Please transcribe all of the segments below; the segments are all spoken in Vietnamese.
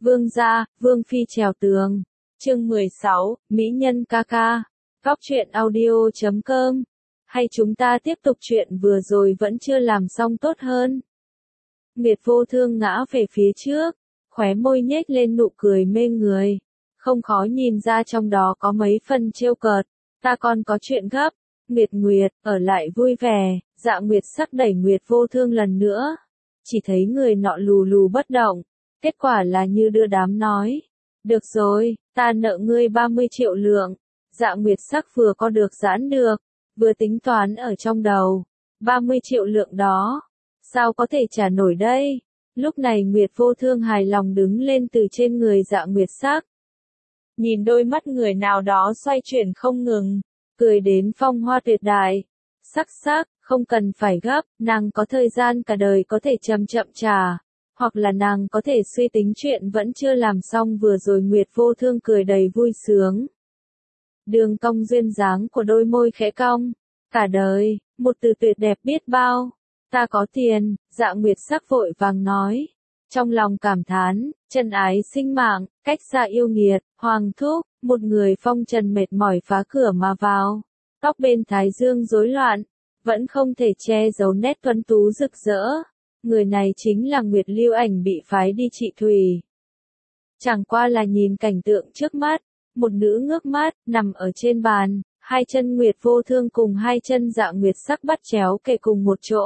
Vương gia, Vương phi trèo tường. Chương 16, Mỹ nhân ca ca. Góc truyện audio.com. Hay chúng ta tiếp tục chuyện vừa rồi vẫn chưa làm xong tốt hơn. Nguyệt Vô Thương ngã về phía trước, khóe môi nhếch lên nụ cười mê người. Không khó nhìn ra trong đó có mấy phần trêu cợt. Ta còn có chuyện gấp. Nguyệt, ở lại vui vẻ. Dạ Nguyệt sắc đẩy Nguyệt Vô Thương lần nữa. Chỉ thấy người nọ lù lù bất động. Kết quả là như đưa đám nói. Được rồi, ta nợ ngươi 30 triệu lượng. Dạ Nguyệt sắc vừa có được giãn được, vừa tính toán ở trong đầu. 30 triệu lượng đó, sao có thể trả nổi đây? Lúc này Nguyệt Vô Thương hài lòng đứng lên từ trên người Dạ Nguyệt sắc. Nhìn đôi mắt người nào đó xoay chuyển không ngừng, cười đến phong hoa tuyệt đại. Sắc, không cần phải gấp, nàng có thời gian cả đời có thể chậm trả. Hoặc là nàng có thể suy tính chuyện vẫn chưa làm xong vừa rồi. Nguyệt Vô Thương cười đầy vui sướng. Đường cong duyên dáng của đôi môi khẽ cong. Cả đời, một từ tuyệt đẹp biết bao. Ta có tiền, Dạ Nguyệt sắc vội vàng nói. Trong lòng cảm thán, chân ái sinh mạng, cách xa yêu nghiệt, hoàng thúc, một người phong trần mệt mỏi phá cửa mà vào. Tóc bên thái dương rối loạn, vẫn không thể che giấu nét tuấn tú rực rỡ. Người này chính là Nguyệt Lưu Ảnh bị phái đi trị thủy. Chẳng qua là nhìn cảnh tượng trước mắt, một nữ ngước mắt, nằm ở trên bàn, hai chân Nguyệt Vô Thương cùng hai chân Dạ Nguyệt sắc bắt chéo kề cùng một chỗ.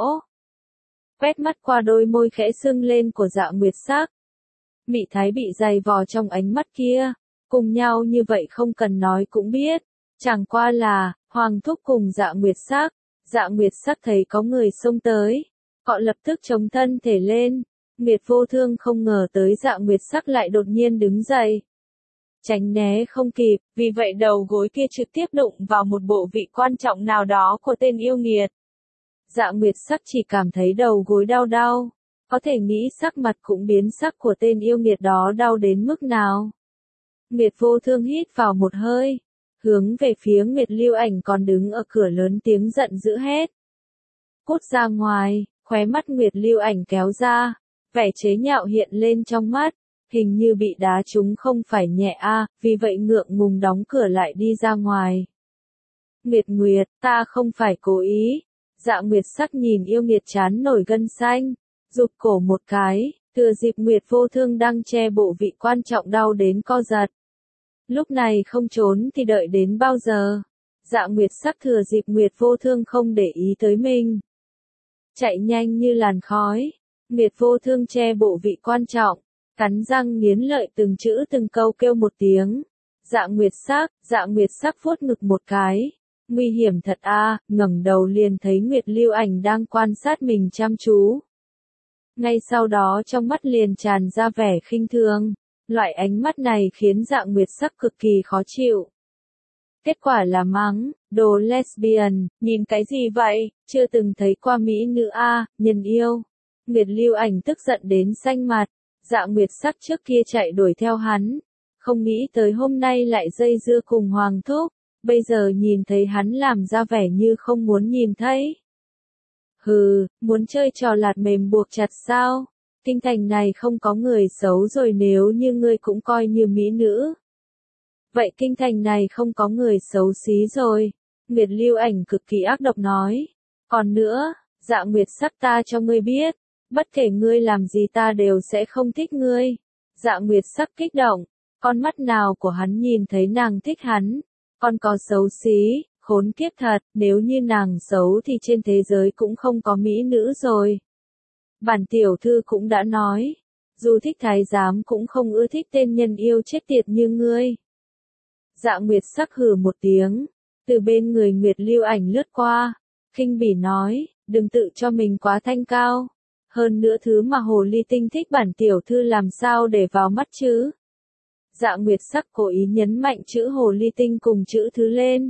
Quét mắt qua đôi môi khẽ sưng lên của Dạ Nguyệt sắc. Mị thái bị dày vò trong ánh mắt kia, cùng nhau như vậy không cần nói cũng biết. Chẳng qua là, hoàng thúc cùng Dạ Nguyệt sắc thấy có người xông tới. Họ lập tức chống thân thể lên. Nguyệt Vô Thương không ngờ tới Dạ Nguyệt sắc lại đột nhiên đứng dậy. Tránh né không kịp, vì vậy đầu gối kia trực tiếp đụng vào một bộ vị quan trọng nào đó của tên yêu nghiệt. Dạ Nguyệt sắc chỉ cảm thấy đầu gối đau, có thể nghĩ sắc mặt cũng biến sắc của tên yêu nghiệt đó đau đến mức nào. Nguyệt Vô Thương hít vào một hơi, hướng về phía Nguyệt Lưu Ảnh còn đứng ở cửa lớn tiếng giận dữ hét. Cút ra ngoài, khóe mắt Nguyệt Lưu Ảnh kéo ra, vẻ chế nhạo hiện lên trong mắt, hình như bị đá trúng không phải nhẹ vì vậy ngượng ngùng đóng cửa lại đi ra ngoài. Nguyệt, ta không phải cố ý. Dạ Nguyệt sắc nhìn yêu nghiệt chán nổi gân xanh, rụt cổ một cái, thừa dịp Nguyệt Vô Thương đang che bộ vị quan trọng đau đến co giật. Lúc này không trốn thì đợi đến bao giờ? Dạ Nguyệt sắc thừa dịp Nguyệt Vô Thương không để ý tới mình, chạy nhanh như làn khói. Nguyệt Vô Thương che bộ vị quan trọng, cắn răng nghiến lợi từng chữ từng câu kêu một tiếng. Dạ Nguyệt sắc vuốt ngực một cái. Nguy hiểm thật ngẩng đầu liền thấy Nguyệt Lưu Ảnh đang quan sát mình chăm chú. Ngay sau đó trong mắt liền tràn ra vẻ khinh thường. Loại ánh mắt này khiến Dạ Nguyệt sắc cực kỳ khó chịu. Kết quả là mắng, đồ lesbian, nhìn cái gì vậy, chưa từng thấy qua mỹ nữ nhân yêu. Nguyệt Lưu Ảnh tức giận đến xanh mặt. Dạ Nguyệt sắc trước kia chạy đuổi theo hắn, không nghĩ tới hôm nay lại dây dưa cùng hoàng thúc, bây giờ nhìn thấy hắn làm ra vẻ như không muốn nhìn thấy. Hừ, muốn chơi trò lạt mềm buộc chặt sao? Kinh thành này không có người xấu rồi, nếu như ngươi cũng coi như mỹ nữ. Vậy kinh thành này không có người xấu xí rồi. Nguyệt Lưu Ảnh cực kỳ ác độc nói. Còn nữa, Dạ Nguyệt sắc ta cho ngươi biết, bất kể ngươi làm gì ta đều sẽ không thích ngươi. Dạ Nguyệt sắc kích động, con mắt nào của hắn nhìn thấy nàng thích hắn, còn có xấu xí, khốn kiếp thật, nếu như nàng xấu thì trên thế giới cũng không có mỹ nữ rồi. Bản tiểu thư cũng đã nói, dù thích thái giám cũng không ưa thích tên nhân yêu chết tiệt như ngươi. Dạ Nguyệt sắc hừ một tiếng, từ bên người Nguyệt Lưu Ảnh lướt qua, khinh bỉ nói, đừng tự cho mình quá thanh cao. Hơn nữa thứ mà hồ ly tinh thích bản tiểu thư làm sao để vào mắt chứ? Dạ Nguyệt sắc cố ý nhấn mạnh chữ hồ ly tinh cùng chữ thứ lên.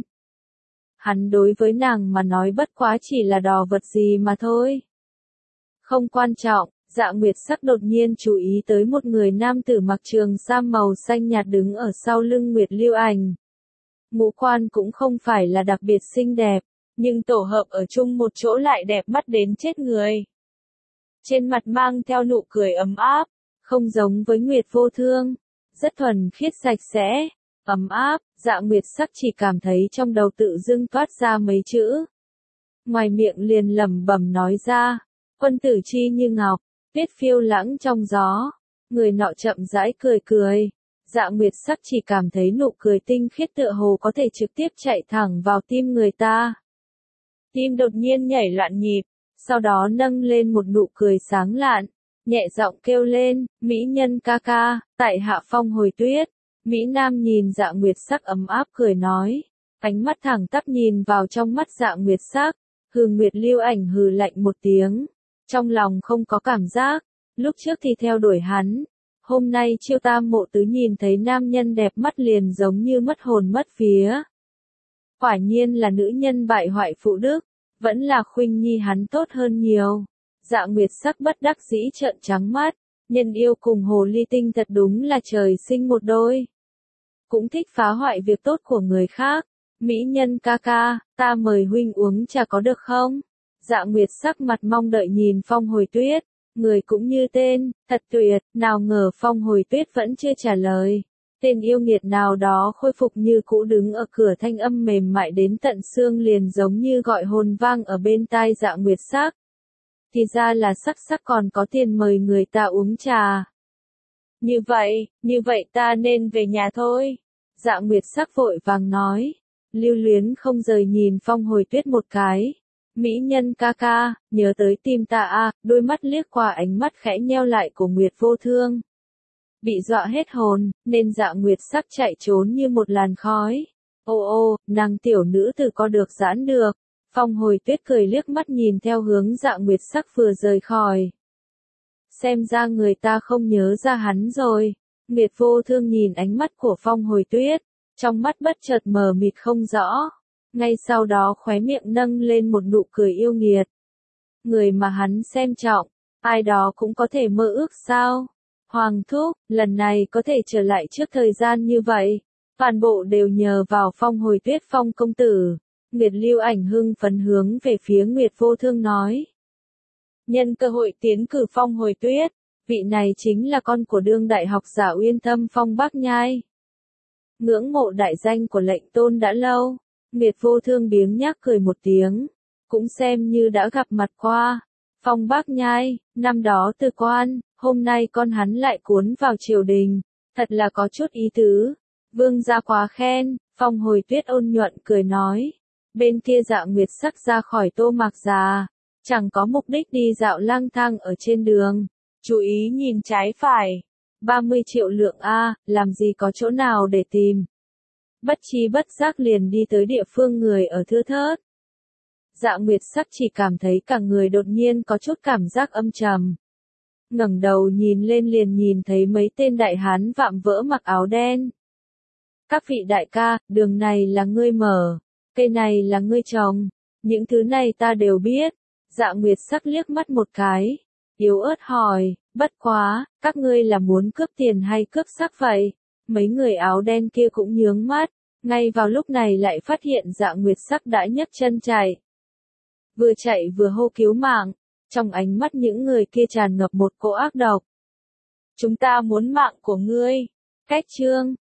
Hắn đối với nàng mà nói bất quá chỉ là đò vật gì mà thôi. Không quan trọng. Dạ Nguyệt sắc đột nhiên chú ý tới một người nam tử mặc trường sam màu xanh nhạt đứng ở sau lưng Nguyệt Lưu Ảnh. Ngũ quan cũng không phải là đặc biệt xinh đẹp, nhưng tổ hợp ở chung một chỗ lại đẹp mắt đến chết người. Trên mặt mang theo nụ cười ấm áp, không giống với Nguyệt Vô Thương, rất thuần khiết sạch sẽ, ấm áp. Dạ Nguyệt Sắc chỉ cảm thấy trong đầu tự dưng toát ra mấy chữ. Ngoài miệng liền lẩm bẩm nói ra, quân tử chi như ngọc, tuyết phiêu lãng trong gió. Người nọ chậm rãi cười cười. Dạ Nguyệt Sắc chỉ cảm thấy nụ cười tinh khiết tựa hồ có thể trực tiếp chạy thẳng vào tim người ta. Tim đột nhiên nhảy loạn nhịp, sau đó nâng lên một nụ cười sáng lạn, nhẹ giọng kêu lên, mỹ nhân ca ca, tại hạ Phong Hồi Tuyết. Mỹ Nam nhìn Dạ Nguyệt Sắc ấm áp cười nói, ánh mắt thẳng tắp nhìn vào trong mắt Dạ Nguyệt Sắc. Hừ, Nguyệt Lưu Ảnh hừ lạnh một tiếng, trong lòng không có cảm giác, lúc trước thì theo đuổi hắn, hôm nay Chiêu Tam Mộ Tứ nhìn thấy nam nhân đẹp mắt liền giống như mất hồn mất vía. Quả nhiên là nữ nhân bại hoại phụ đức, vẫn là Khuynh Nhi hắn tốt hơn nhiều. Dạ Nguyệt Sắc bất đắc dĩ trợn trắng mắt, nhân yêu cùng hồ ly tinh thật đúng là trời sinh một đôi. Cũng thích phá hoại việc tốt của người khác. Mỹ nhân ca ca, ta mời huynh uống trà có được không? Dạ Nguyệt Sắc mặt mong đợi nhìn Phong Hồi Tuyết, người cũng như tên, thật tuyệt, nào ngờ Phong Hồi Tuyết vẫn chưa trả lời. Tên yêu nghiệt nào đó khôi phục như cũ đứng ở cửa, thanh âm mềm mại đến tận xương liền giống như gọi hồn vang ở bên tai Dạ Nguyệt Sắc. Thì ra là Sắc Sắc còn có tiền mời người ta uống trà. Như vậy ta nên về nhà thôi. Dạ Nguyệt Sắc vội vàng nói, lưu luyến không rời nhìn Phong Hồi Tuyết một cái. Mỹ nhân ca ca, nhớ tới tim ta a. Đôi mắt liếc qua ánh mắt khẽ nheo lại của Nguyệt Vô Thương. Bị dọa hết hồn, nên Dạ Nguyệt Sắc chạy trốn như một làn khói. Ô, nàng tiểu nữ tử có được giãn được. Phong Hồi Tuyết cười liếc mắt nhìn theo hướng Dạ Nguyệt Sắc vừa rời khỏi. Xem ra người ta không nhớ ra hắn rồi. Nguyệt Vô Thương nhìn ánh mắt của Phong Hồi Tuyết, trong mắt bất chợt mờ mịt không rõ. Ngay sau đó khóe miệng nâng lên một nụ cười yêu nghiệt. Người mà hắn xem trọng, ai đó cũng có thể mơ ước sao? Hoàng thúc, lần này có thể trở lại trước thời gian như vậy, toàn bộ đều nhờ vào Phong Hồi Tuyết Phong công tử. Nguyệt Lưu Ảnh hưng phấn hướng về phía Nguyệt Vô Thương nói. Nhân cơ hội tiến cử Phong Hồi Tuyết, vị này chính là con của đương đại học giả Uyên Thâm Phong Bác Nhai. Ngưỡng mộ đại danh của lệnh tôn đã lâu. Nguyệt Vô Thương biếng nhác cười một tiếng, cũng xem như đã gặp mặt qua. Phong Bác Nhai, năm đó từ quan, hôm nay con hắn lại cuốn vào triều đình, thật là có chút ý tứ. Vương gia quá khen. Phong Hồi Tuyết ôn nhuận cười nói. Bên kia Dạ Nguyệt Sắc ra khỏi Tô Mạc Già, chẳng có mục đích đi dạo lang thang ở trên đường, chú ý nhìn trái phải. 30 triệu lượng a, làm gì có chỗ nào để tìm. Bất chi bất giác liền đi tới địa phương người ở thưa thớt. Dạ Nguyệt Sắc chỉ cảm thấy cả người đột nhiên có chút cảm giác âm trầm. Ngẩng đầu nhìn lên liền nhìn thấy mấy tên đại hán vạm vỡ mặc áo đen. Các vị đại ca, đường này là ngươi mở, cây này là ngươi trồng, những thứ này ta đều biết. Dạ Nguyệt Sắc liếc mắt một cái, yếu ớt hỏi, bất quá, các ngươi là muốn cướp tiền hay cướp sắc vậy? Mấy người áo đen kia cũng nhướng mắt, ngay vào lúc này lại phát hiện Dạ Nguyệt Sắc đã nhấc chân chạy. Vừa chạy vừa hô cứu mạng, trong ánh mắt những người kia tràn ngập một cỗ ác độc. Chúng ta muốn mạng của ngươi. Cách chương